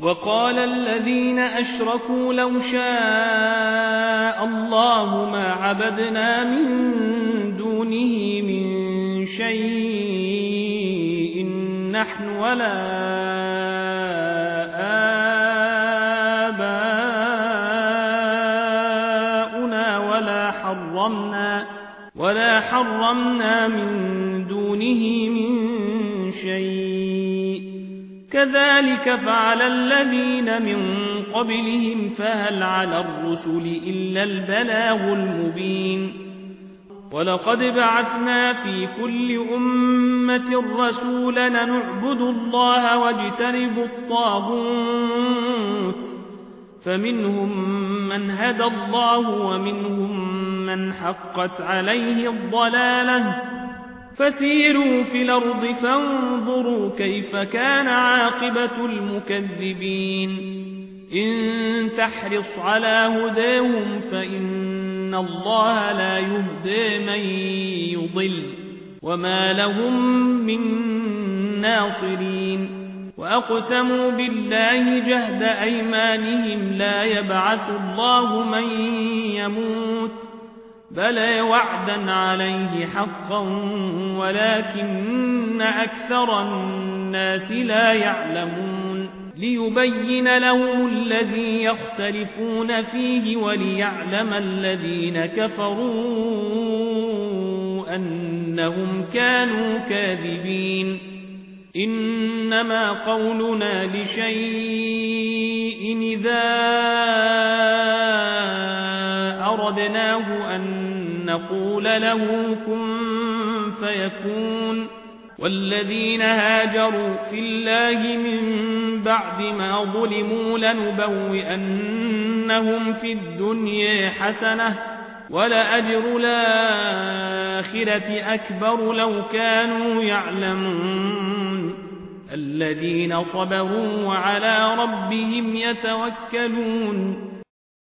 وقال الذين أشركوا لو شاء الله ما عبدنا من دونه من شيء نحن ولا آباؤنا ولا حرمنا من دونه من شيء كذلك فعل الذين من قبلهم فهل على الرسل إلا البلاغ المبين ولقد بعثنا في كل أمة رسولا نعبد الله واجتنب الطاغوت فمنهم من هدى الله ومنهم من حقت عليه الضلالة فسيروا في الأرض فانظروا كيف كان عاقبة المكذبين إن تحرص على هداهم فإن الله لا يهدي من يضل وما لهم من ناصرين وأقسموا بالله جهد أيمانهم لا يبعث الله من يموت بلى وعدا عليه حقا ولكن أكثر الناس لا يعلمون ليبين لهم الذي يختلفون فيه وليعلم الذين كفروا أنهم كانوا كاذبين إنما قولنا لشيء إذا أردناه أن نقول له كن فيكون والذين هاجروا في الله من بعد ما ظلموا لنبوئنهم في الدنيا حسنة ولأجر الآخرة أكبر لو كانوا يعلمون الذين صبروا وعلى ربهم يتوكلون